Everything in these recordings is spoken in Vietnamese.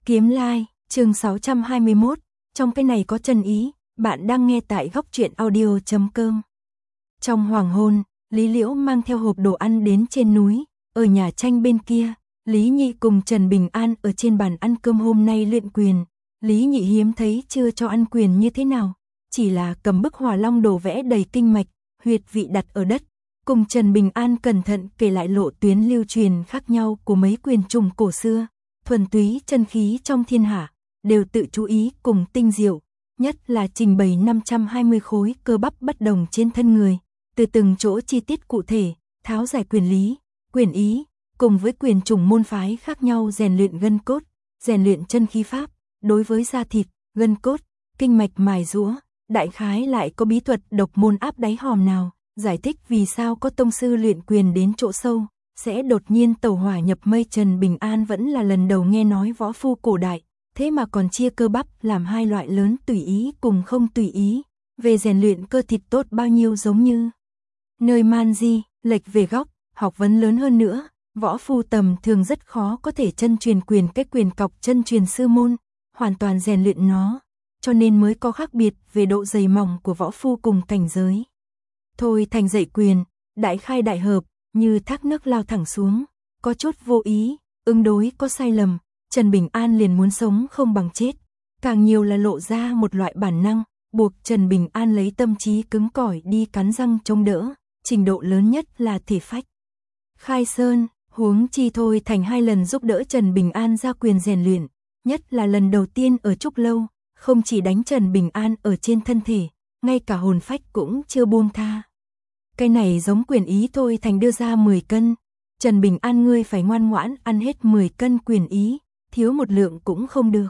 Kiếm Lai, chương 621, trong cái này có chân ý, bạn đang nghe tại góc truyện audio.com. Trong hoàng hôn, Lý Liễu mang theo hộp đồ ăn đến trên núi, ở nhà tranh bên kia, Lý Nhị cùng Trần Bình An ở trên bàn ăn cơm hôm nay luyện quyền. Lý Nhị hiếm thấy chưa cho ăn quyền như thế nào, chỉ là cầm bức hỏa long đồ vẽ đầy kinh mạch, huyệt vị đặt ở đất, cùng Trần Bình An cẩn thận kể lại lộ tuyến lưu truyền khác nhau của mấy quyền trùng cổ xưa, thuần túy chân khí trong thiên hạ, đều tự chú ý cùng tinh diệu, nhất là trình bày 520 khối cơ bắp bất đồng trên thân người, từ từng chỗ chi tiết cụ thể, tháo giải quyền lý, quyền ý, cùng với quyền trùng môn phái khác nhau rèn luyện gân cốt, rèn luyện chân khí pháp, đối với da thịt, gân cốt, kinh mạch mài giũa, đại khái lại có bí thuật độc môn áp đáy hòm nào, giải thích vì sao có tông sư luyện quyền đến chỗ sâu, sẽ đột nhiên tẩu hỏa nhập mây. Trần Bình An vẫn là lần đầu nghe nói võ phu cổ đại, thế mà còn chia cơ bắp làm hai loại lớn tùy ý cùng không tùy ý, về rèn luyện cơ thịt tốt bao nhiêu giống như nơi man di, lệch về góc, học vấn lớn hơn nữa, võ phu tầm thường rất khó có thể chân truyền quyền cái quyền cọc chân truyền sư môn, hoàn toàn rèn luyện nó, cho nên mới có khác biệt về độ dày mỏng của võ phu cùng cảnh giới. Thôi thành dạy quyền, đại khai đại hợp, như thác nước lao thẳng xuống, có chút vô ý, ứng đối có sai lầm, Trần Bình An liền muốn sống không bằng chết, càng nhiều là lộ ra một loại bản năng, buộc Trần Bình An lấy tâm trí cứng cỏi đi cắn răng chống đỡ, trình độ lớn nhất là thể phách. Khai sơn, huống chi Thôi thành 2 lần giúp đỡ Trần Bình An ra quyền rèn luyện, nhất là lần đầu tiên ở Trúc Lâu, không chỉ đánh Trần Bình An ở trên thân thể, ngay cả hồn phách cũng chưa buông tha. Cái này giống quyền ý Thôi thành đưa ra 10 cân, Trần Bình An ngươi phải ngoan ngoãn ăn hết 10 cân quyền ý, thiếu một lượng cũng không được.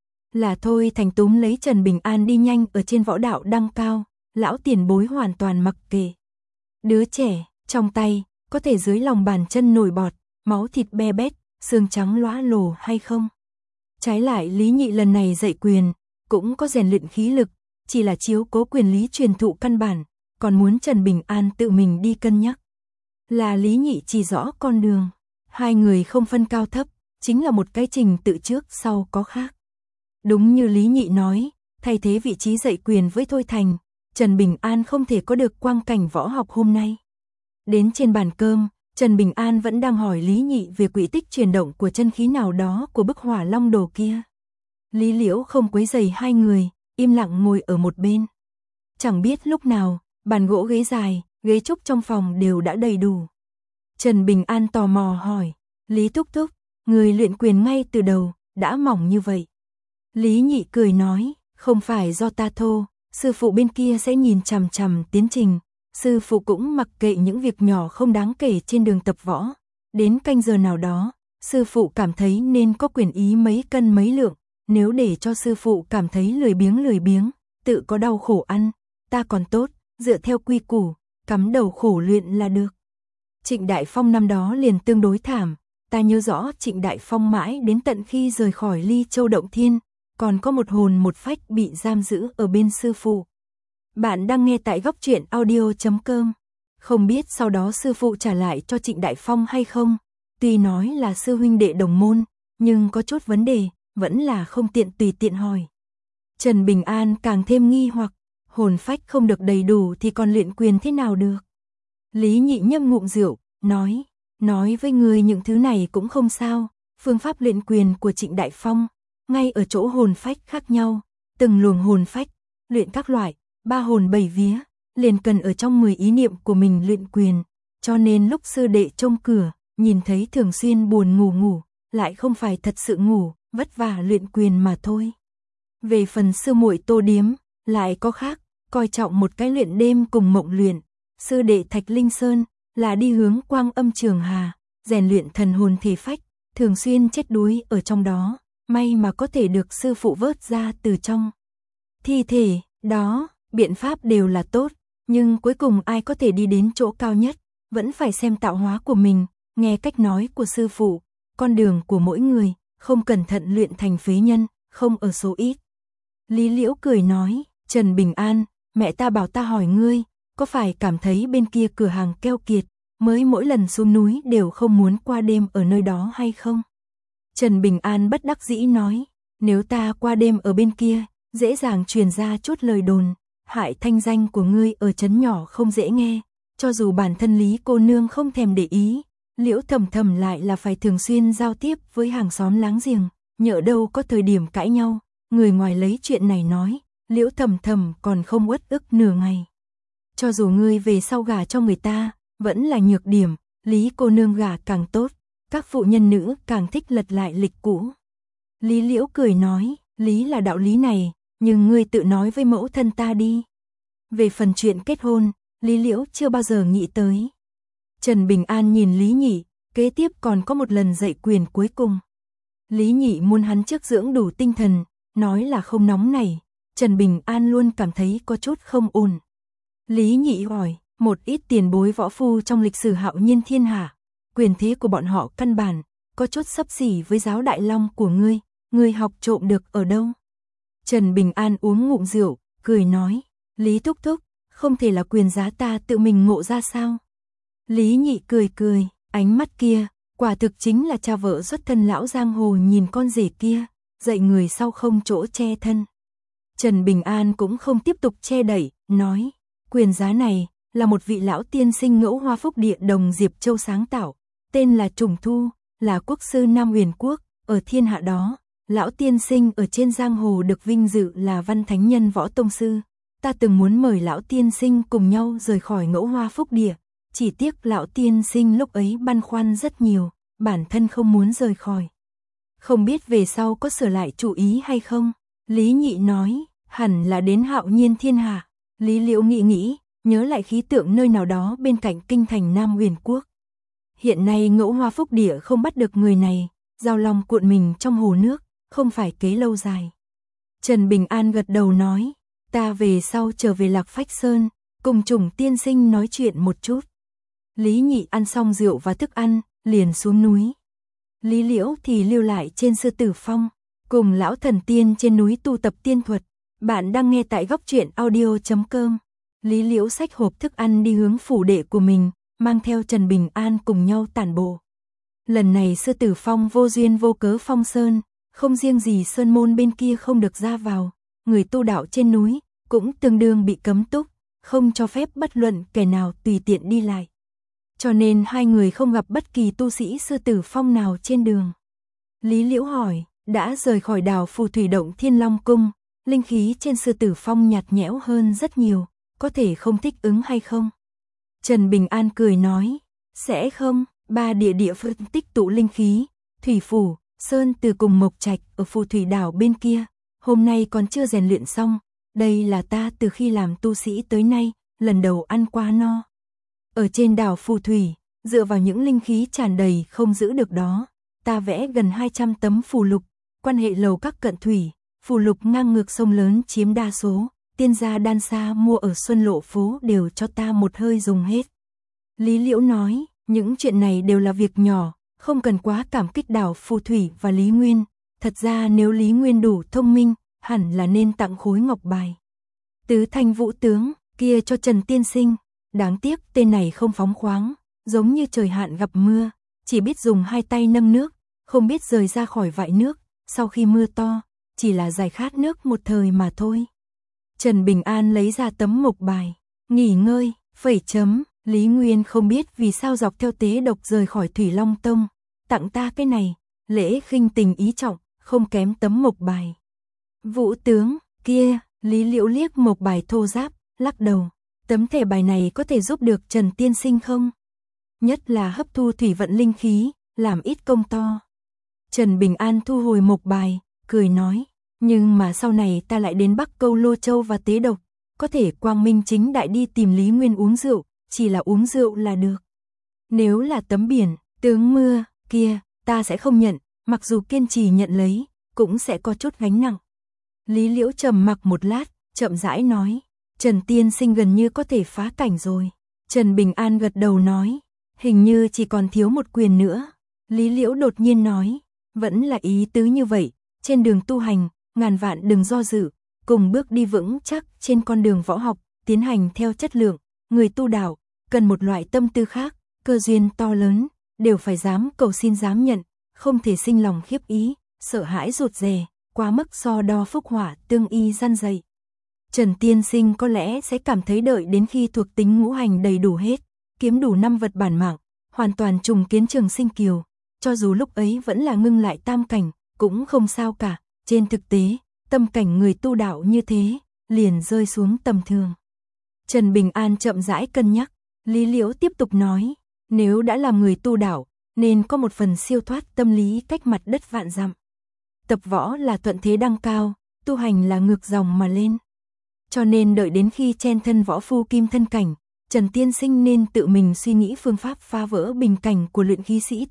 Là Thôi thành túm lấy Trần Bình An đi nhanh ở trên võ đạo đăng cao, lão tiền bối hoàn toàn mặc kệ. Đứa trẻ, trong tay, có thể dưới lòng bàn chân nổi bọt, máu thịt be bét, xương trắng lóa lồ hay không? Trái lại Lý Nhị lần này dạy quyền, cũng có rèn luyện khí lực, chỉ là chiếu cố quyền lý truyền thụ căn bản, còn muốn Trần Bình An tự mình đi cân nhắc. Là Lý Nhị chỉ rõ con đường, hai người không phân cao thấp, chính là một cái trình tự trước sau có khác. Đúng như Lý Nhị nói, thay thế vị trí dạy quyền với Thôi thành, Trần Bình An không thể có được quang cảnh võ học hôm nay. Đến trên bàn cơm, Trần Bình An vẫn đang hỏi Lý Nhị về quỹ tích chuyển động của chân khí nào đó của bức hỏa long đồ kia. Lý Liễu không quấy rầy hai người, im lặng ngồi ở một bên. Chẳng biết lúc nào, bàn gỗ ghế dài, ghế trúc trong phòng đều đã đầy đủ. Trần Bình An tò mò hỏi, Lý Thúc Thúc, người luyện quyền ngay từ đầu, đã mỏng như vậy. Lý Nhị cười nói, không phải do ta thô, sư phụ bên kia sẽ nhìn chằm chằm tiến trình, sư phụ cũng mặc kệ những việc nhỏ không đáng kể trên đường tập võ. Đến canh giờ nào đó, sư phụ cảm thấy nên có quyền ý mấy cân mấy lượng, nếu để cho sư phụ cảm thấy lười biếng, tự có đau khổ ăn, ta còn tốt, dựa theo quy củ, cắm đầu khổ luyện là được. Trịnh Đại Phong năm đó liền tương đối thảm, ta nhớ rõ Trịnh Đại Phong mãi đến tận khi rời khỏi Ly Châu Động Thiên, còn có một hồn một phách bị giam giữ ở bên sư phụ. Bạn đang nghe tại góc truyện audio.com. Không biết sau đó sư phụ trả lại cho Trịnh Đại Phong hay không, tuy nói là sư huynh đệ đồng môn, nhưng có chút vấn đề, vẫn là không tiện tùy tiện hỏi. Trần Bình An càng thêm nghi hoặc, hồn phách không được đầy đủ thì còn luyện quyền thế nào được. Lý Nhị nhâm ngụm rượu, nói với người những thứ này cũng không sao, phương pháp luyện quyền của Trịnh Đại Phong, ngay ở chỗ hồn phách khác nhau, từng luồng hồn phách, luyện các loại, 3 hồn 7 vía, liền cần ở trong 10 ý niệm của mình luyện quyền, cho nên lúc sư đệ trông cửa, nhìn thấy thường xuyên buồn ngủ, lại không phải thật sự ngủ, vất vả luyện quyền mà thôi. Về phần sư muội Tô Điếm, lại có khác, coi trọng một cái luyện đêm cùng mộng luyện, sư đệ Thạch Linh Sơn, là đi hướng Quang Âm Trường Hà, rèn luyện thần hồn thể phách, thường xuyên chết đuối ở trong đó, may mà có thể được sư phụ vớt ra từ trong thi thể, đó, biện pháp đều là tốt, nhưng cuối cùng ai có thể đi đến chỗ cao nhất, vẫn phải xem tạo hóa của mình, nghe cách nói của sư phụ, con đường của mỗi người, không cẩn thận luyện thành phế nhân, không ở số ít. Lý Liễu cười nói, Trần Bình An, mẹ ta bảo ta hỏi ngươi, có phải cảm thấy bên kia cửa hàng keo kiệt, mới mỗi lần xuống núi đều không muốn qua đêm ở nơi đó hay không? Trần Bình An bất đắc dĩ nói, nếu ta qua đêm ở bên kia, dễ dàng truyền ra chút lời đồn, hại thanh danh của ngươi ở trấn nhỏ không dễ nghe, cho dù bản thân Lý cô nương không thèm để ý, Liễu Thầm Thầm lại là phải thường xuyên giao tiếp với hàng xóm láng giềng, nhỡ đâu có thời điểm cãi nhau, người ngoài lấy chuyện này nói, Liễu Thầm Thầm còn không uất ức nửa ngày. Cho dù ngươi về sau gả cho người ta, vẫn là nhược điểm, Lý cô nương gả càng tốt, các phụ nhân nữ càng thích lật lại lịch cũ. Lý Liễu cười nói, lý là đạo lý này, nhưng ngươi tự nói với mẫu thân ta đi. Về phần chuyện kết hôn, Lý Liễu chưa bao giờ nghĩ tới. Trần Bình An nhìn Lý Nhị, kế tiếp còn có một lần dạy quyền cuối cùng. Lý Nhị muốn hắn trước dưỡng đủ tinh thần, nói là không nóng nảy. Trần Bình An luôn cảm thấy có chút không ổn. Lý Nhị hỏi, một ít tiền bối võ phu trong lịch sử hạo nhiên thiên hạ, quyền thế của bọn họ căn bản, có chút xấp xỉ với giáo đại long của ngươi học trộm được ở đâu? Trần Bình An uống ngụm rượu, cười nói, Lý thúc thúc, không thể là quyền giá ta tự mình ngộ ra sao? Lý Nhị cười cười, ánh mắt kia, quả thực chính là cha vợ xuất thân lão giang hồ nhìn con rể kia, dạy người sau không chỗ che thân. Trần Bình An cũng không tiếp tục che đẩy, nói, quyền giá này là một vị lão tiên sinh Ngẫu Hoa Phúc Địa Đồng Diệp Châu sáng tạo, tên là Trùng Thu, là quốc sư Nam Huyền Quốc, ở thiên hạ đó, lão tiên sinh ở trên giang hồ được vinh dự là văn thánh nhân võ tông sư. Ta từng muốn mời lão tiên sinh cùng nhau rời khỏi Ngẫu Hoa Phúc Địa, chỉ tiếc lão tiên sinh lúc ấy băn khoăn rất nhiều, bản thân không muốn rời khỏi. Không biết về sau có sửa lại chủ ý hay không? Lý Nhị nói, hẳn là đến hạo nhiên thiên hạ. Lý Liễu nghĩ, nhớ lại khí tượng nơi nào đó bên cạnh kinh thành Nam Huyền Quốc. Hiện nay Ngẫu Hoa Phúc Địa không bắt được người này, giao long cuộn mình trong hồ nước, không phải kế lâu dài. Trần Bình An gật đầu nói, ta về sau trở về Lạc Phách Sơn, cùng Trùng tiên sinh nói chuyện một chút. Lý Nhị ăn xong rượu và thức ăn, liền xuống núi. Lý Liễu thì lưu lại trên Sư Tử Phong, cùng lão thần tiên trên núi tu tập tiên thuật. Bạn đang nghe tại góc truyện audio.com. Lý Liễu xách hộp thức ăn đi hướng phủ đệ của mình, mang theo Trần Bình An cùng nhau tản bộ. Lần này Sư Tử Phong vô duyên vô cớ phong sơn, không riêng gì sơn môn bên kia không được ra vào, người tu đạo trên núi cũng tương đương bị cấm túc, không cho phép bất luận kẻ nào tùy tiện đi lại. Cho nên hai người không gặp bất kỳ tu sĩ Sư Tử Phong nào trên đường. Lý Liễu hỏi, đã rời khỏi đảo Phù Thủy Động Thiên Long Cung, linh khí trên Sư Tử Phong nhạt nhẽo hơn rất nhiều, có thể không thích ứng hay không? Trần Bình An cười nói, sẽ không, ba địa phương tích tụ linh khí, Thủy Phủ, Sơn Từ cùng Mộc Trạch ở Phù Thủy Đảo bên kia, hôm nay còn chưa rèn luyện xong, đây là ta từ khi làm tu sĩ tới nay, lần đầu ăn qua no. Ở trên đảo Phù Thủy, dựa vào những linh khí tràn đầy không giữ được đó, ta vẽ gần 200 tấm phù lục, quan hệ lầu các cận thủy, phù lục ngang ngược sông lớn chiếm đa số, tiên gia Đan Sa mua ở Xuân Lộ phố đều cho ta một hơi dùng hết. Lý Liễu nói, những chuyện này đều là việc nhỏ, không cần quá cảm kích đảo Phù Thủy và Lý Nguyên, thật ra nếu Lý Nguyên đủ thông minh, hẳn là nên tặng khối ngọc bài. Tứ Thanh Vũ Tướng, kia cho Trần Tiên Sinh, đáng tiếc tên này không phóng khoáng, giống như trời hạn gặp mưa, chỉ biết dùng hai tay nâng nước, không biết rời ra khỏi vại nước, sau khi mưa to, chỉ là giải khát nước một thời mà thôi. Trần Bình An lấy ra tấm mộc bài, nghỉ ngơi, phẩy chấm, Lý Nguyên không biết vì sao dọc theo tế độc rời khỏi Thủy Long Tông, tặng ta cái này, lễ khinh tình ý trọng, không kém tấm mộc bài. Vũ tướng, kia, Lý Liễu liếc mộc bài thô ráp, lắc đầu, tấm thẻ bài này có thể giúp được Trần Tiên Sinh không? Nhất là hấp thu thủy vận linh khí, làm ít công to. Trần Bình An thu hồi mộc bài, cười nói, nhưng mà sau này ta lại đến Bắc Câu Lô Châu và tế độc, có thể quang minh chính đại đi tìm Lý Nguyên uống rượu, chỉ là uống rượu là được. Nếu là tấm biển, tướng mưa, kia, ta sẽ không nhận, mặc dù kiên trì nhận lấy, cũng sẽ có chút gánh nặng. Lý Liễu trầm mặc một lát, chậm rãi nói, Trần Tiên Sinh gần như có thể phá cảnh rồi. Trần Bình An gật đầu nói, hình như chỉ còn thiếu một quyền nữa. Lý Liễu đột nhiên nói, vẫn là ý tứ như vậy, trên đường tu hành, ngàn vạn đừng do dự, cùng bước đi vững chắc trên con đường võ học, tiến hành theo chất lượng, người tu đạo, cần một loại tâm tư khác, cơ duyên to lớn, đều phải dám cầu xin dám nhận, không thể sinh lòng khiếp ý, sợ hãi rụt rè, quá mức so đo phúc hỏa tương y răn dạy. Trần Tiên Sinh có lẽ sẽ cảm thấy đợi đến khi thuộc tính ngũ hành đầy đủ hết, kiếm đủ 5 vật bản mạng, hoàn toàn trùng kiến Trường Sinh Kiều, cho dù lúc ấy vẫn là ngưng lại tam cảnh, cũng không sao cả. Trên thực tế, tâm cảnh người tu đạo như thế, liền rơi xuống tầm thường. Trần Bình An chậm rãi cân nhắc, Lý Liễu tiếp tục nói, nếu đã làm người tu đạo, nên có một phần siêu thoát tâm lý cách mặt đất vạn dặm. Tập võ là thuận thế đăng cao, tu hành là ngược dòng mà lên. Cho nên đợi đến khi chen thân võ phu kim thân cảnh, Trần Tiên Sinh nên tự mình suy nghĩ phương pháp phá vỡ bình cảnh của luyện khí sĩ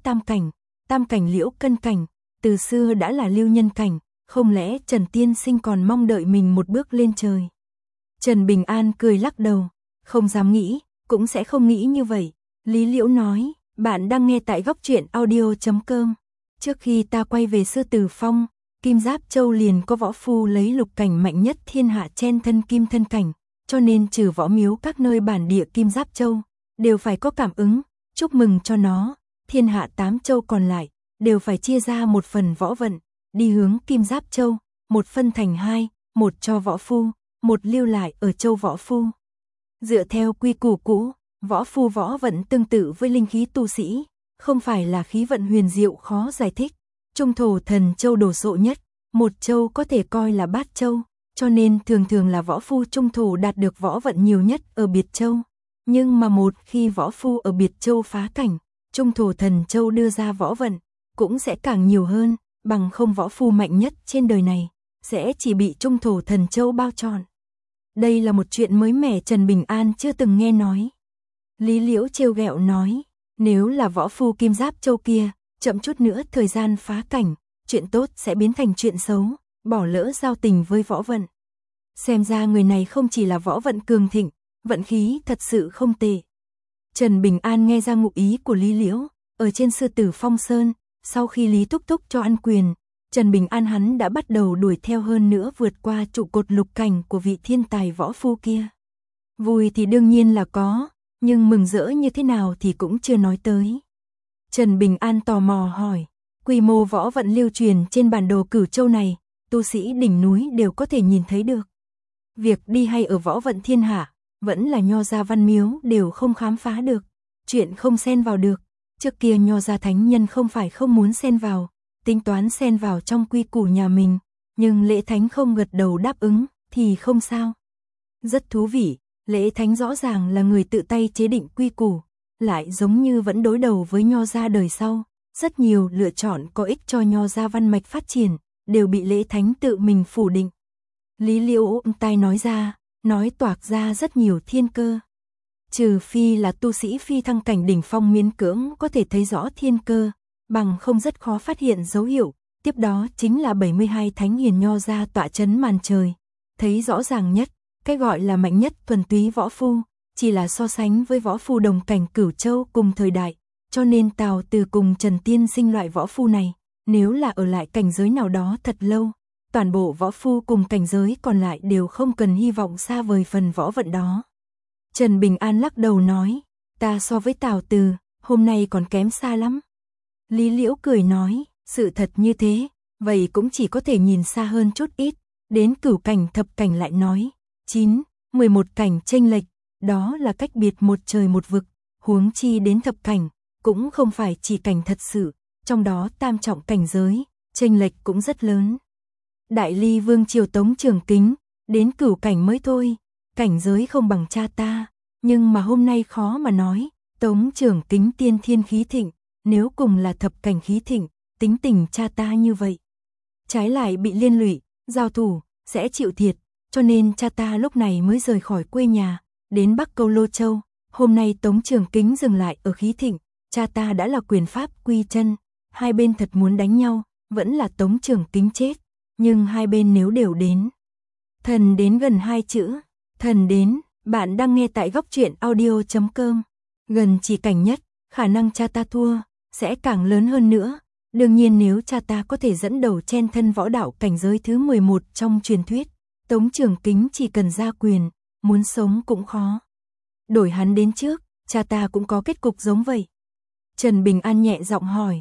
tam cảnh Liễu cân cảnh, từ xưa đã là lưu nhân cảnh, không lẽ Trần Tiên Sinh còn mong đợi mình một bước lên trời. Trần Bình An cười lắc đầu, không dám nghĩ, cũng sẽ không nghĩ như vậy. Lý Liễu nói, bạn đang nghe tại góc truyện audio.com. Trước khi ta quay về Sư Tử Phong, Kim Giáp Châu liền có võ phu lấy lục cảnh mạnh nhất thiên hạ chen thân kim thân cảnh, cho nên trừ võ miếu các nơi bản địa Kim Giáp Châu, đều phải có cảm ứng, chúc mừng cho nó, thiên hạ 8 châu còn lại, đều phải chia ra một phần võ vận, đi hướng Kim Giáp Châu, một phân thành 2, một cho võ phu, một lưu lại ở châu võ phu. Dựa theo quy củ cũ, võ phu võ vận tương tự với linh khí tu sĩ, không phải là khí vận huyền diệu khó giải thích. Trung thổ thần châu đồ sộ nhất, một châu có thể coi là bát châu, cho nên thường thường là võ phu trung thổ đạt được võ vận nhiều nhất ở biệt châu. Nhưng mà một khi võ phu ở biệt châu phá cảnh, trung thổ thần châu đưa ra võ vận, cũng sẽ càng nhiều hơn, bằng không võ phu mạnh nhất trên đời này, sẽ chỉ bị trung thổ thần châu bao trọn. Đây là một chuyện mới mẻ Trần Bình An chưa từng nghe nói. Lý Liễu trêu ghẹo nói, nếu là võ phu Kim Giáp Châu kia, chậm chút nữa thời gian phá cảnh, chuyện tốt sẽ biến thành chuyện xấu, bỏ lỡ giao tình với võ vận. Xem ra người này không chỉ là võ vận cường thịnh, vận khí thật sự không tệ. Trần Bình An nghe ra ngụ ý của Lý Liễu, ở trên Sư Tử Phong Sơn, sau khi Lý Thúc Thúc cho ăn quyền, Trần Bình An hắn đã bắt đầu đuổi theo hơn nữa vượt qua trụ cột lục cảnh của vị thiên tài võ phu kia. Vui thì đương nhiên là có, nhưng mừng rỡ như thế nào thì cũng chưa nói tới. Trần Bình An tò mò hỏi, quy mô võ vận lưu truyền trên bản đồ Cửu Châu này, tu sĩ đỉnh núi đều có thể nhìn thấy được. Việc đi hay ở võ vận thiên hạ, vẫn là Nho gia Văn Miếu đều không khám phá được, chuyện không xen vào được. Trước kia Nho gia thánh nhân không phải không muốn xen vào, tính toán xen vào trong quy củ nhà mình, nhưng Lễ Thánh không gật đầu đáp ứng, thì không sao. Rất thú vị, Lễ Thánh rõ ràng là người tự tay chế định quy củ, lại giống như vẫn đối đầu với Nho gia đời sau, rất nhiều lựa chọn có ích cho Nho gia văn mạch phát triển, đều bị Lễ Thánh tự mình phủ định. Lý Liễu ôm tai nói ra, nói toạc ra rất nhiều thiên cơ. Trừ phi là tu sĩ phi thăng cảnh đỉnh phong miễn cưỡng có thể thấy rõ thiên cơ, bằng không rất khó phát hiện dấu hiệu, tiếp đó chính là 72 thánh hiền Nho gia tọa chấn màn trời. Thấy rõ ràng nhất, cái gọi là mạnh nhất thuần túy võ phu, chỉ là so sánh với võ phu đồng cảnh Cửu Châu cùng thời đại, cho nên Tào Từ cùng Trần Tiên Sinh loại võ phu này, nếu là ở lại cảnh giới nào đó thật lâu, toàn bộ võ phu cùng cảnh giới còn lại đều không cần hy vọng xa vời phần võ vận đó. Trần Bình An lắc đầu nói, ta so với Tào Từ, hôm nay còn kém xa lắm. Lý Liễu cười nói, sự thật như thế, vậy cũng chỉ có thể nhìn xa hơn chút ít, đến cửu cảnh thập cảnh lại nói, 9, 11 cảnh chênh lệch, đó là cách biệt một trời một vực, huống chi đến thập cảnh, cũng không phải chỉ cảnh thật sự, trong đó tam trọng cảnh giới, chênh lệch cũng rất lớn. Đại Ly Vương triều Tống Trường Kính, đến cửu cảnh mới thôi, cảnh giới không bằng cha ta, nhưng mà hôm nay khó mà nói, Tống Trường Kính tiên thiên khí thịnh, nếu cùng là thập cảnh khí thịnh, tính tình cha ta như vậy, trái lại bị liên lụy, giao thủ, sẽ chịu thiệt, cho nên cha ta lúc này mới rời khỏi quê nhà, đến Bắc Câu Lô Châu, hôm nay Tống Trường Kính dừng lại ở khí thịnh, cha ta đã là quyền pháp quy chân, hai bên thật muốn đánh nhau, vẫn là Tống Trường Kính chết, nhưng hai bên nếu đều đến. Thần đến gần 2 chữ, thần đến, bạn đang nghe tại góc truyện audio.com, gần chỉ cảnh nhất, khả năng cha ta thua, sẽ càng lớn hơn nữa. Đương nhiên nếu cha ta có thể dẫn đầu chen thân võ đạo cảnh giới thứ 11 trong truyền thuyết, Tống Trường Kính chỉ cần ra quyền, muốn sống cũng khó. Đổi hắn đến trước, cha ta cũng có kết cục giống vậy. Trần Bình An nhẹ giọng hỏi,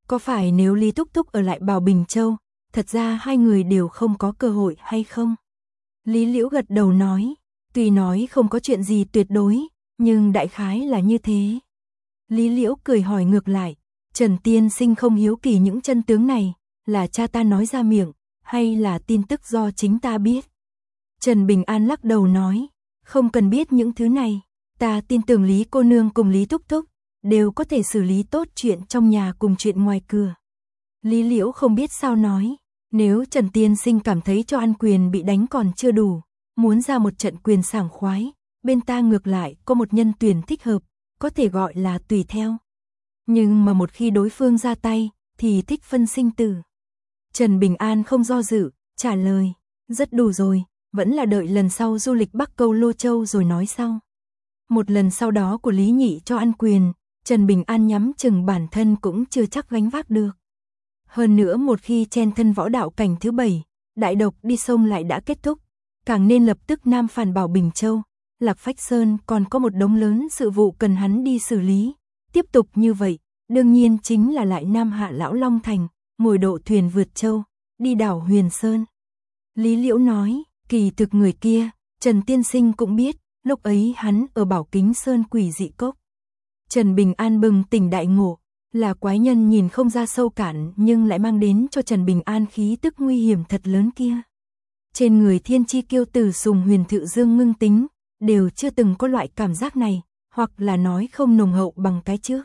có phải nếu Lý Thúc Thúc ở lại Bảo Bình Châu, thật ra hai người đều không có cơ hội hay không? Lý Liễu gật đầu nói, tuy nói không có chuyện gì tuyệt đối, nhưng đại khái là như thế. Lý Liễu cười hỏi ngược lại, Trần tiên sinh không hiếu kỳ những chân tướng này, là cha ta nói ra miệng, hay là tin tức do chính ta biết? Trần Bình An lắc đầu nói, không cần biết những thứ này, ta tin tưởng Lý cô nương cùng Lý Thúc Thúc, đều có thể xử lý tốt chuyện trong nhà cùng chuyện ngoài cửa. Lý Liễu không biết sao nói, nếu Trần tiên sinh cảm thấy cho ăn quyền bị đánh còn chưa đủ, muốn ra một trận quyền sảng khoái, bên ta ngược lại có một nhân tuyển thích hợp, có thể gọi là tùy theo. Nhưng mà một khi đối phương ra tay, thì thích phân sinh tử. Trần Bình An không do dự, trả lời, rất đủ rồi, vẫn là đợi lần sau du lịch Bắc Câu Lô Châu rồi nói sau. Một lần sau đó của Lý Nhị cho ăn quyền, Trần Bình An nhắm chừng bản thân cũng chưa chắc gánh vác được. Hơn nữa một khi chen thân võ đạo cảnh thứ 7, đại độc đi sông lại đã kết thúc, càng nên lập tức nam phản Bảo Bình Châu, Lạc Phách Sơn còn có một đống lớn sự vụ cần hắn đi xử lý. Tiếp tục như vậy, đương nhiên chính là lại nam hạ Lão Long Thành, ngồi độ thuyền vượt châu, đi đảo Huyền Sơn. Lý Liễu nói, kỳ thực người kia, Trần tiên sinh cũng biết, lúc ấy hắn ở Bảo Kính Sơn quỷ dị cốc. Trần Bình An bừng tỉnh đại ngộ, là quái nhân nhìn không ra sâu cạn nhưng lại mang đến cho Trần Bình An khí tức nguy hiểm thật lớn kia. Trên người thiên chi kiêu tử Sùng Huyền Thự Dương Ngưng Tính, đều chưa từng có loại cảm giác này, hoặc là nói không nồng hậu bằng cái trước.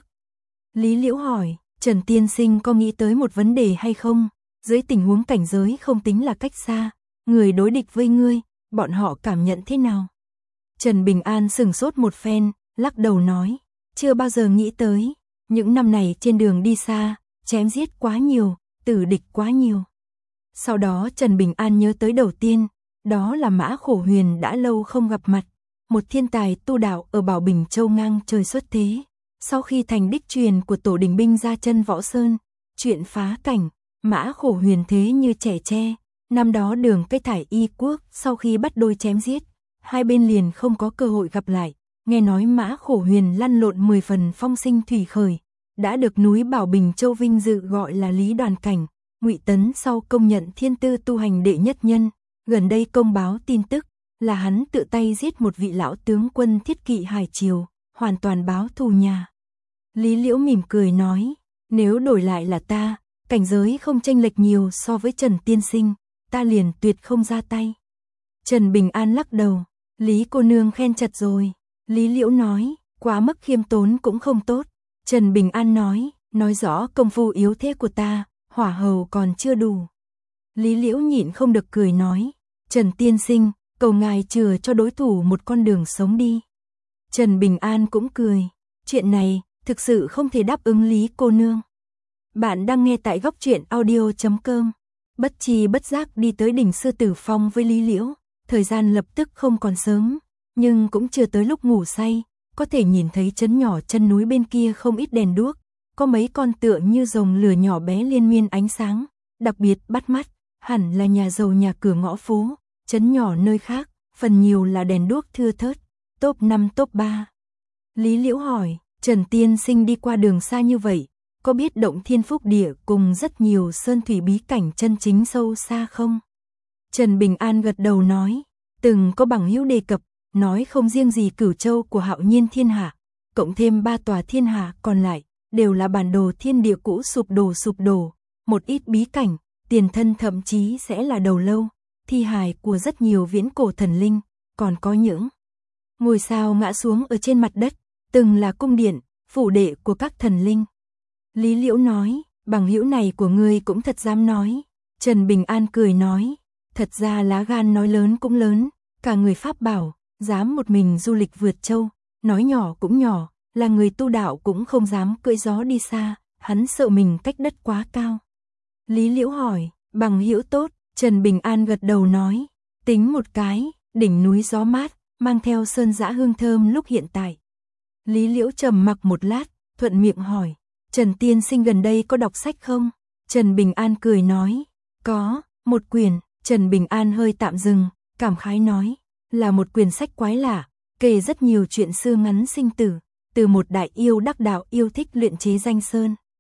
Lý Liễu hỏi, Trần tiên sinh có nghĩ tới một vấn đề hay không? Dưới tình huống cảnh giới không tính là cách xa, người đối địch với ngươi, bọn họ cảm nhận thế nào? Trần Bình An sừng sốt một phen, lắc đầu nói, chưa bao giờ nghĩ tới. Những năm này trên đường đi xa, chém giết quá nhiều, tử địch quá nhiều. Sau đó Trần Bình An nhớ tới đầu tiên, đó là Mã Khổ Huyền đã lâu không gặp mặt, một thiên tài tu đạo ở Bảo Bình Châu ngang trời xuất thế. Sau khi thành đích truyền của tổ đình binh ra chân Võ Sơn, chuyện phá cảnh, Mã Khổ Huyền thế như trẻ tre. Năm đó Đường Cây Thải Y Quốc sau khi bắt đôi chém giết, hai bên liền không có cơ hội gặp lại. Nghe nói Mã Khổ Huyền lăn lộn 10 phần phong sinh thủy khởi, đã được núi Bảo Bình Châu vinh dự gọi là Lý Đoàn Cảnh. Ngụy Tấn sau công nhận thiên tư tu hành đệ nhất nhân, gần đây công báo tin tức là hắn tự tay giết một vị lão tướng quân Thiết Kỵ Hải Triều, hoàn toàn báo thù nhà. Lý Liễu mỉm cười nói, nếu đổi lại là ta, cảnh giới không chênh lệch nhiều so với Trần tiên sinh, ta liền tuyệt không ra tay. Trần Bình An lắc đầu, Lý cô nương khen chật rồi. Lý Liễu nói, quá mức khiêm tốn cũng không tốt. Trần Bình An nói rõ công phu yếu thế của ta, hỏa hầu còn chưa đủ. Lý Liễu nhịn không được cười nói, Trần tiên sinh, cầu ngài chừa cho đối thủ một con đường sống đi. Trần Bình An cũng cười, chuyện này thực sự không thể đáp ứng Lý cô nương. Bạn đang nghe tại Góc Truyện Audio.com. Bất tri bất giác đi tới đỉnh Sư Tử Phong với Lý Liễu, thời gian lập tức không còn sớm, nhưng cũng chưa tới lúc ngủ say, có thể nhìn thấy trấn nhỏ chân núi bên kia không ít đèn đuốc, có mấy con tựa như rồng lửa nhỏ bé liên miên ánh sáng, đặc biệt bắt mắt, hẳn là nhà giàu nhà cửa ngõ phố, trấn nhỏ nơi khác, phần nhiều là đèn đuốc thưa thớt, top 5 top 3. Lý Liễu hỏi, Trần tiên sinh đi qua đường xa như vậy, có biết Động Thiên Phúc Địa cùng rất nhiều sơn thủy bí cảnh chân chính sâu xa không? Trần Bình An gật đầu nói, từng có bằng hữu đề cập, nói không riêng gì Cửu Châu của Hạo Nhiên Thiên Hạ, cộng thêm 3 tòa thiên hạ còn lại, đều là bản đồ thiên địa cũ sụp đổ, một ít bí cảnh, tiền thân thậm chí sẽ là đầu lâu, thi hài của rất nhiều viễn cổ thần linh, còn có những ngôi sao ngã xuống ở trên mặt đất, từng là cung điện, phủ đệ của các thần linh. Lý Liễu nói, bằng hữu này của ngươi cũng thật dám nói. Trần Bình An cười nói, thật ra lá gan nói lớn cũng lớn, cả người pháp bảo, dám một mình du lịch vượt châu, nói nhỏ cũng nhỏ, là người tu đạo cũng không dám cưỡi gió đi xa, hắn sợ mình cách đất quá cao. Lý Liễu hỏi, bằng hữu tốt, Trần Bình An gật đầu nói, tính một cái, đỉnh núi gió mát, mang theo sơn dã hương thơm lúc hiện tại. Lý Liễu trầm mặc một lát, thuận miệng hỏi, Trần tiên sinh gần đây có đọc sách không? Trần Bình An cười nói, có, một quyển. Trần Bình An hơi tạm dừng, cảm khái nói, là một quyển sách quái lạ, kể rất nhiều chuyện xưa ngắn sinh tử, từ một đại yêu đắc đạo yêu thích luyện chế danh sơn.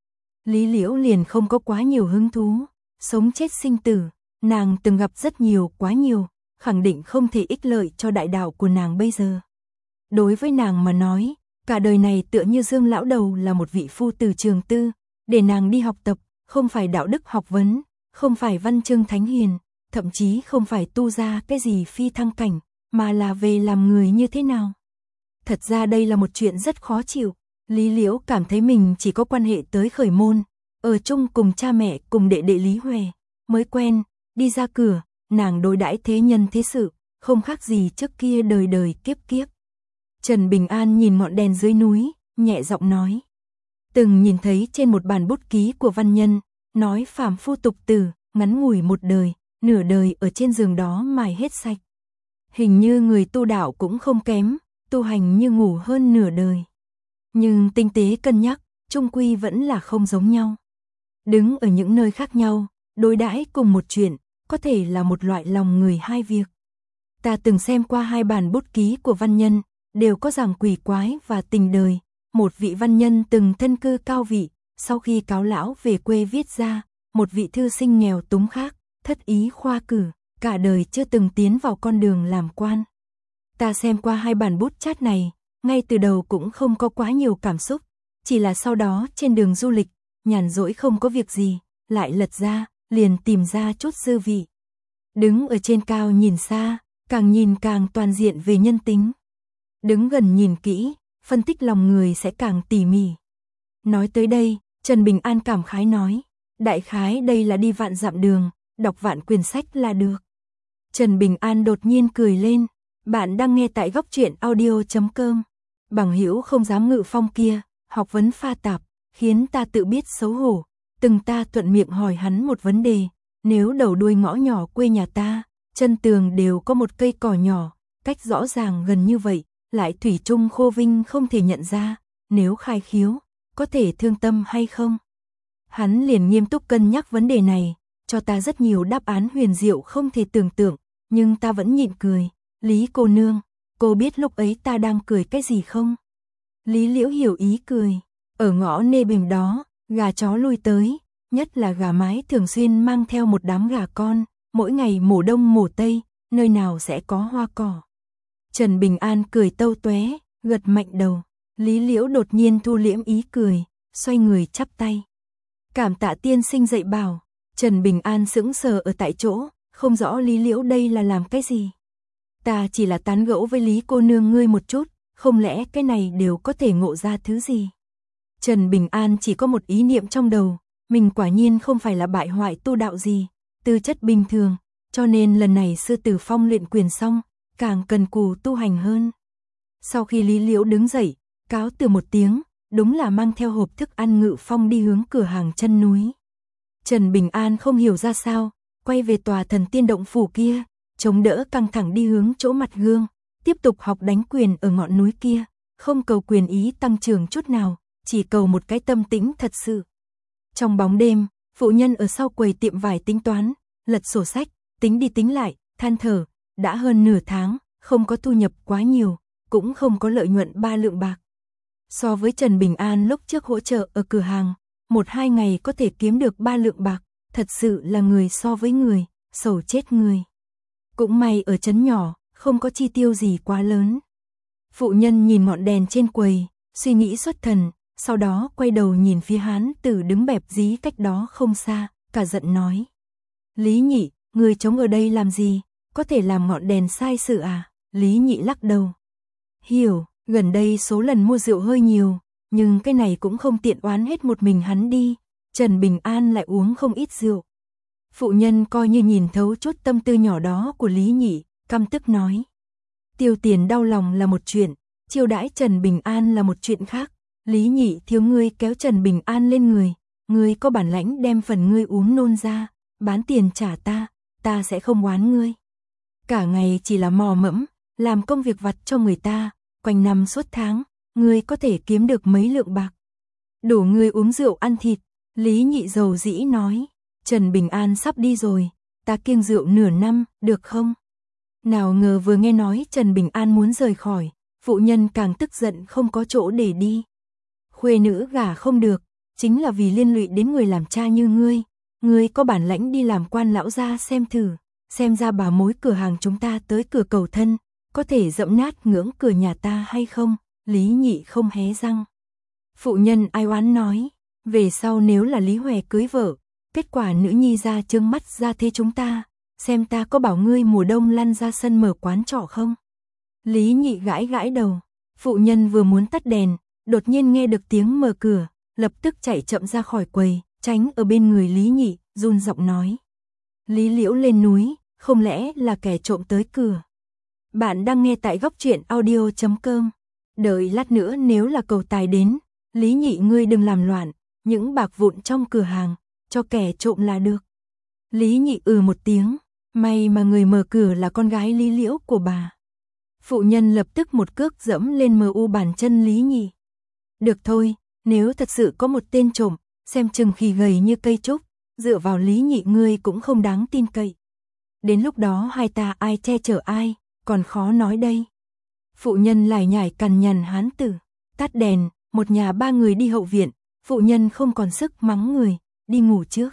Lý Liễu liền không có quá nhiều hứng thú, sống chết sinh tử, nàng từng gặp rất nhiều quá nhiều, khẳng định không thể ích lợi cho đại đạo của nàng bây giờ. Đối với nàng mà nói, cả đời này tựa như Dương lão đầu là một vị phu tử trường tư, để nàng đi học tập, không phải đạo đức học vấn, không phải văn chương thánh hiền, thậm chí không phải tu ra cái gì phi thăng cảnh, mà là về làm người như thế nào. Thật ra đây là một chuyện rất khó chịu, Lý Liễu cảm thấy mình chỉ có quan hệ tới khởi môn, ở chung cùng cha mẹ cùng đệ đệ Lý Huệ, mới quen, đi ra cửa, nàng đối đãi thế nhân thế sự, không khác gì trước kia đời đời kiếp kiếp. Trần Bình An nhìn ngọn đèn dưới núi, nhẹ giọng nói. Từng nhìn thấy trên một bản bút ký của văn nhân, nói phàm phu tục tử, ngắn ngủi một đời, nửa đời ở trên giường đó mài hết sạch. Hình như người tu đạo cũng không kém, tu hành như ngủ hơn nửa đời. Nhưng tinh tế cân nhắc, chung quy vẫn là không giống nhau. Đứng ở những nơi khác nhau, đối đãi cùng một chuyện, có thể là một loại lòng người hai việc. Ta từng xem qua hai bản bút ký của văn nhân, đều có giảng quỷ quái và tình đời. Một vị văn nhân từng thân cư cao vị, sau khi cáo lão về quê viết ra, một vị thư sinh nghèo túng khác, thất ý khoa cử, cả đời chưa từng tiến vào con đường làm quan. Ta xem qua hai bản bút chát này, ngay từ đầu cũng không có quá nhiều cảm xúc, chỉ là sau đó trên đường du lịch, nhàn rỗi không có việc gì, lại lật ra, liền tìm ra chút dư vị. Đứng ở trên cao nhìn xa, càng nhìn càng toàn diện về nhân tính. Đứng gần nhìn kỹ, phân tích lòng người sẽ càng tỉ mỉ. Nói tới đây, Trần Bình An cảm khái nói, đại khái đây là đi vạn dặm đường, đọc vạn quyển sách là được. Trần Bình An đột nhiên cười lên, bạn đang nghe tại Góc Truyện Audio.com. Bằng hữu không dám ngự phong kia, học vấn pha tạp, khiến ta tự biết xấu hổ. Từng ta thuận miệng hỏi hắn một vấn đề, nếu đầu đuôi ngõ nhỏ quê nhà ta, chân tường đều có một cây cỏ nhỏ, cách rõ ràng gần như vậy, lại thủy chung khô vinh không thể nhận ra, nếu khai khiếu, có thể thương tâm hay không? Hắn liền nghiêm túc cân nhắc vấn đề này, cho ta rất nhiều đáp án huyền diệu không thể tưởng tượng, nhưng ta vẫn nhịn cười. Lý cô nương, cô biết lúc ấy ta đang cười cái gì không? Lý Liễu hiểu ý cười, ở ngõ nê bềm đó, gà chó lui tới, nhất là gà mái thường xuyên mang theo một đám gà con, mỗi ngày mổ đông mổ tây, nơi nào sẽ có hoa cỏ. Trần Bình An cười tâu tóe, gật mạnh đầu. Lý Liễu đột nhiên thu liễm ý cười, xoay người chắp tay. Cảm tạ tiên sinh dạy bảo. Trần Bình An sững sờ ở tại chỗ, không rõ Lý Liễu đây là làm cái gì. Ta chỉ là tán gẫu với Lý cô nương ngươi một chút, không lẽ cái này đều có thể ngộ ra thứ gì? Trần Bình An chỉ có một ý niệm trong đầu, mình quả nhiên không phải là bại hoại tu đạo gì, tư chất bình thường, cho nên lần này sư tử phong luyện quyền xong, càng cần cù tu hành hơn. Sau khi Lý Liễu đứng dậy, cáo từ một tiếng, đúng là mang theo hộp thức ăn ngự phong đi hướng cửa hàng chân núi. Trần Bình An không hiểu ra sao, quay về tòa thần tiên động phủ kia, chống đỡ căng thẳng đi hướng chỗ mặt gương, tiếp tục học đánh quyền ở ngọn núi kia, không cầu quyền ý tăng trưởng chút nào, chỉ cầu một cái tâm tĩnh thật sự. Trong bóng đêm, phụ nhân ở sau quầy tiệm vải tính toán, lật sổ sách, tính đi tính lại, than thở, đã hơn nửa tháng, không có thu nhập quá nhiều, cũng không có lợi nhuận 3 lượng bạc. So với Trần Bình An lúc trước hỗ trợ ở cửa hàng, 1-2 ngày có thể kiếm được 3 lượng bạc, thật sự là người so với người, sầu chết người. Cũng may ở trấn nhỏ, không có chi tiêu gì quá lớn. Phụ nhân nhìn ngọn đèn trên quầy, suy nghĩ xuất thần, sau đó quay đầu nhìn phía Hán Tử đứng bẹp dí cách đó không xa, cả giận nói. Lý Nhị, người trống ở đây làm gì, có thể làm ngọn đèn sai sự à? Lý Nhị lắc đầu. Hiểu, gần đây số lần mua rượu hơi nhiều, nhưng cái này cũng không tiện oán hết một mình hắn đi, Trần Bình An lại uống không ít rượu. Phụ nhân coi như nhìn thấu chút tâm tư nhỏ đó của Lý Nhị, căm tức nói. Tiêu tiền đau lòng là một chuyện, chiêu đãi Trần Bình An là một chuyện khác. Lý Nhị thiếu ngươi kéo Trần Bình An lên người, ngươi có bản lãnh đem phần ngươi uống nôn ra, bán tiền trả ta, ta sẽ không oán ngươi. Cả ngày chỉ là mò mẫm, làm công việc vặt cho người ta, quanh năm suốt tháng, ngươi có thể kiếm được mấy lượng bạc. Đủ ngươi uống rượu ăn thịt, Lý Nhị dầu dĩ nói. Trần Bình An sắp đi rồi, ta kiêng rượu nửa năm, được không? Nào ngờ vừa nghe nói Trần Bình An muốn rời khỏi, phụ nhân càng tức giận không có chỗ để đi. Khuê nữ gả không được, chính là vì liên lụy đến người làm cha như ngươi có bản lãnh đi làm quan lão gia xem thử, xem ra bà mối cửa hàng chúng ta tới cửa cầu thân, có thể dẫm nát ngưỡng cửa nhà ta hay không? Lý Nhị không hé răng. Phụ nhân ai oán nói, về sau nếu là Lý Hòe cưới vợ, kết quả nữ nhi ra trương mắt ra thế chúng ta, xem ta có bảo ngươi mùa đông lăn ra sân mở quán trọ không? Lý Nhị gãi gãi đầu, phụ nhân vừa muốn tắt đèn, đột nhiên nghe được tiếng mở cửa, lập tức chạy chậm ra khỏi quầy, tránh ở bên người Lý Nhị, run giọng nói. Lý Liễu lên núi, không lẽ là kẻ trộm tới cửa? Bạn đang nghe tại góc truyện audio.com. Đợi lát nữa nếu là cầu tài đến, Lý Nhị ngươi đừng làm loạn, những bạc vụn trong cửa hàng, cho kẻ trộm là được. Lý Nhị một tiếng, may mà người mở cửa là con gái Lý Liễu của bà. Phụ nhân lập tức một cước dẫm lên bàn chân Lý Nhị. Được thôi, nếu thật sự có một tên trộm, xem chừng khi gầy như cây trúc, dựa vào Lý Nhị ngươi cũng không đáng tin cậy. Đến lúc đó hai ta ai che chở ai, còn khó nói đây. Phụ nhân lải nhải cằn nhằn hán tử, tắt đèn, một nhà ba người đi hậu viện, phụ nhân không còn sức mắng người, đi ngủ trước.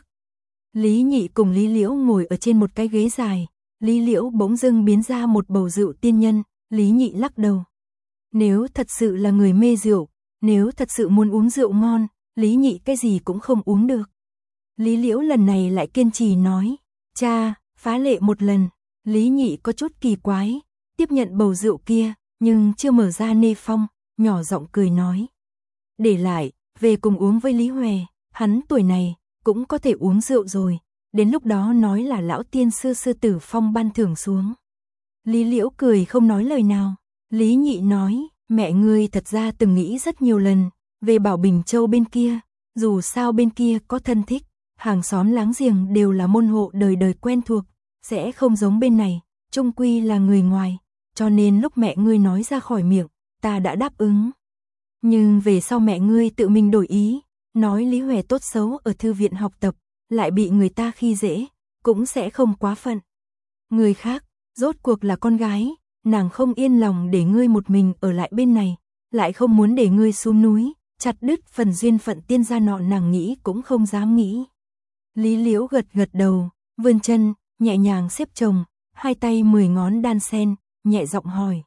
Lý Nhị cùng Lý Liễu ngồi ở trên một cái ghế dài, Lý Liễu bỗng dưng biến ra một bầu rượu tiên nhân, Lý Nhị lắc đầu. Nếu thật sự là người mê rượu, nếu thật sự muốn uống rượu ngon, Lý Nhị cái gì cũng không uống được. Lý Liễu lần này lại kiên trì nói, cha, phá lệ một lần. Lý Nhị có chút kỳ quái, tiếp nhận bầu rượu kia, nhưng chưa mở ra nê phong, nhỏ giọng cười nói. Để lại, về cùng uống với Lý Hòe, hắn tuổi này, cũng có thể uống rượu rồi, đến lúc đó nói là lão tiên sư sư tử phong ban thưởng xuống. Lý Liễu cười không nói lời nào, Lý Nhị nói, mẹ ngươi thật ra từng nghĩ rất nhiều lần, về Bảo Bình Châu bên kia, dù sao bên kia có thân thích, hàng xóm láng giềng đều là môn hộ đời đời quen thuộc, sẽ không giống bên này, chung quy là người ngoài, cho nên lúc mẹ ngươi nói ra khỏi miệng, ta đã đáp ứng. Nhưng về sau mẹ ngươi tự mình đổi ý, nói Lý Hòe tốt xấu ở thư viện học tập, lại bị người ta khi dễ, cũng sẽ không quá phận. Người khác, rốt cuộc là con gái, nàng không yên lòng để ngươi một mình ở lại bên này, lại không muốn để ngươi xuống núi, chặt đứt phần duyên phận tiên gia nọ nàng nghĩ cũng không dám nghĩ. Lý Liễu gật gật đầu, vươn chân, nhẹ nhàng xếp chồng, hai tay 10 ngón đan sen, nhẹ giọng hỏi.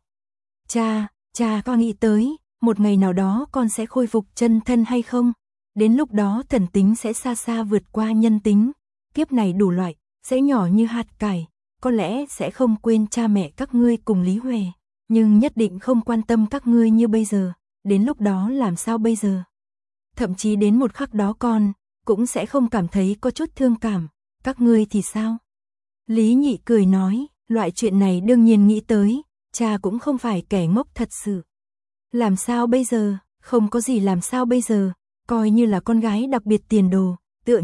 Cha có nghĩ tới, một ngày nào đó con sẽ khôi phục chân thân hay không? Đến lúc đó thần tính sẽ xa xa vượt qua nhân tính, kiếp này đủ loại, sẽ nhỏ như hạt cải, có lẽ sẽ không quên cha mẹ các ngươi cùng Lý Hòe, nhưng nhất định không quan tâm các ngươi như bây giờ, đến lúc đó làm sao bây giờ? Thậm chí đến một khắc đó con cũng sẽ không cảm thấy có chút thương cảm, các ngươi thì sao? Lý Nhị cười nói, loại chuyện này đương nhiên nghĩ tới, cha cũng không phải kẻ ngốc thật sự. Làm sao bây giờ, không có gì làm sao bây giờ, coi như là con gái đặc biệt tiền đồ, tựa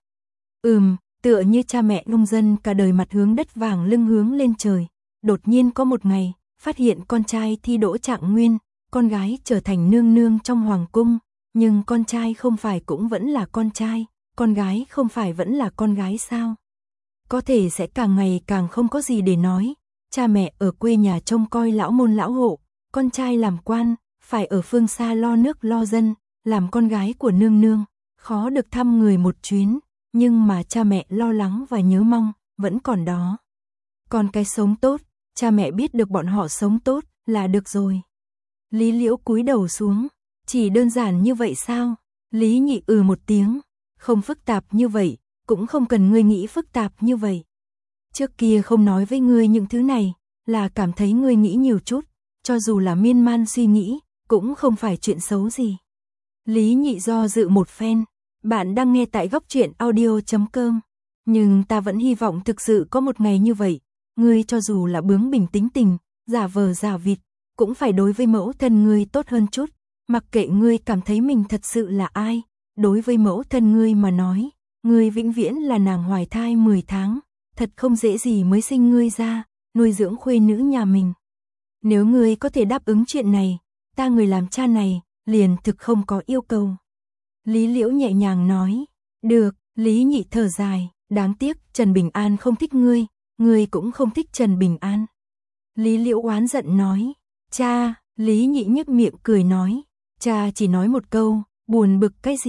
như cha mẹ nông dân cả đời mặt hướng đất vàng lưng hướng lên trời, đột nhiên có một ngày, phát hiện con trai thi đỗ trạng nguyên, con gái trở thành nương nương trong hoàng cung, nhưng con trai không phải cũng vẫn là con trai, con gái không phải vẫn là con gái sao? Có thể sẽ càng ngày càng không có gì để nói, cha mẹ ở quê nhà trông coi lão môn lão hộ, con trai làm quan, phải ở phương xa lo nước lo dân, làm con gái của nương nương, khó được thăm người một chuyến, nhưng mà cha mẹ lo lắng và nhớ mong, vẫn còn đó. Còn cái sống tốt, cha mẹ biết được bọn họ sống tốt là được rồi. Lý Liễu cúi đầu xuống, chỉ đơn giản như vậy sao? Lý Nhị một tiếng, không phức tạp như vậy, cũng không cần ngươi nghĩ phức tạp như vậy. Trước kia không nói với ngươi những thứ này, là cảm thấy ngươi nghĩ nhiều chút, cho dù là miên man suy nghĩ, cũng không phải chuyện xấu gì. Lý Nhị do dự một phen, bạn đang nghe tại góc truyện audio.com, nhưng ta vẫn hy vọng thực sự có một ngày như vậy, ngươi cho dù là bướng bỉnh tính tình, giả vờ giả vịt, cũng phải đối với mẫu thân ngươi tốt hơn chút, mặc kệ ngươi cảm thấy mình thật sự là ai, đối với mẫu thân ngươi mà nói, ngươi vĩnh viễn là nàng hoài thai 10 tháng, thật không dễ gì mới sinh ngươi ra, nuôi dưỡng khuê nữ nhà mình. Nếu ngươi có thể đáp ứng chuyện này, ta người làm cha này, liền thực không có yêu cầu. Lý Liễu nhẹ nhàng nói, được. Lý Nhị thở dài, đáng tiếc Trần Bình An không thích ngươi cũng không thích Trần Bình An. Lý Liễu oán giận nói, cha. Lý Nhị nhếch miệng cười nói, cha chỉ nói một câu, buồn bực cái gì?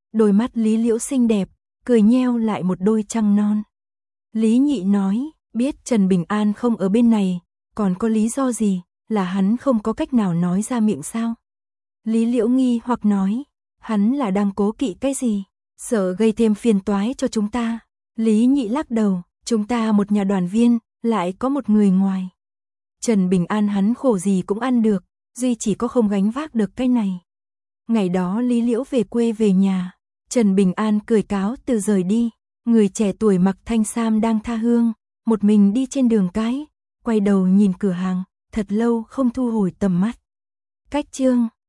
đôi mắt Lý Liễu xinh đẹp, cười nheo lại một đôi trăng non. Lý Nhị nói, biết Trần Bình An không ở bên này, còn có lý do gì, là hắn không có cách nào nói ra miệng sao? Lý Liễu nghi hoặc nói, hắn là đang cố kỵ cái gì, sợ gây thêm phiền toái cho chúng ta. Lý Nhị lắc đầu, chúng ta một nhà đoàn viên, lại có một người ngoài. Trần Bình An hắn khổ gì cũng ăn được, duy chỉ có không gánh vác được cái này. Ngày đó Lý Liễu về quê về nhà, Trần Bình An cười cáo từ rời đi, người trẻ tuổi mặc thanh sam đang tha hương, một mình đi trên đường cái, quay đầu nhìn cửa hàng, thật lâu không thu hồi tầm mắt. Cách chương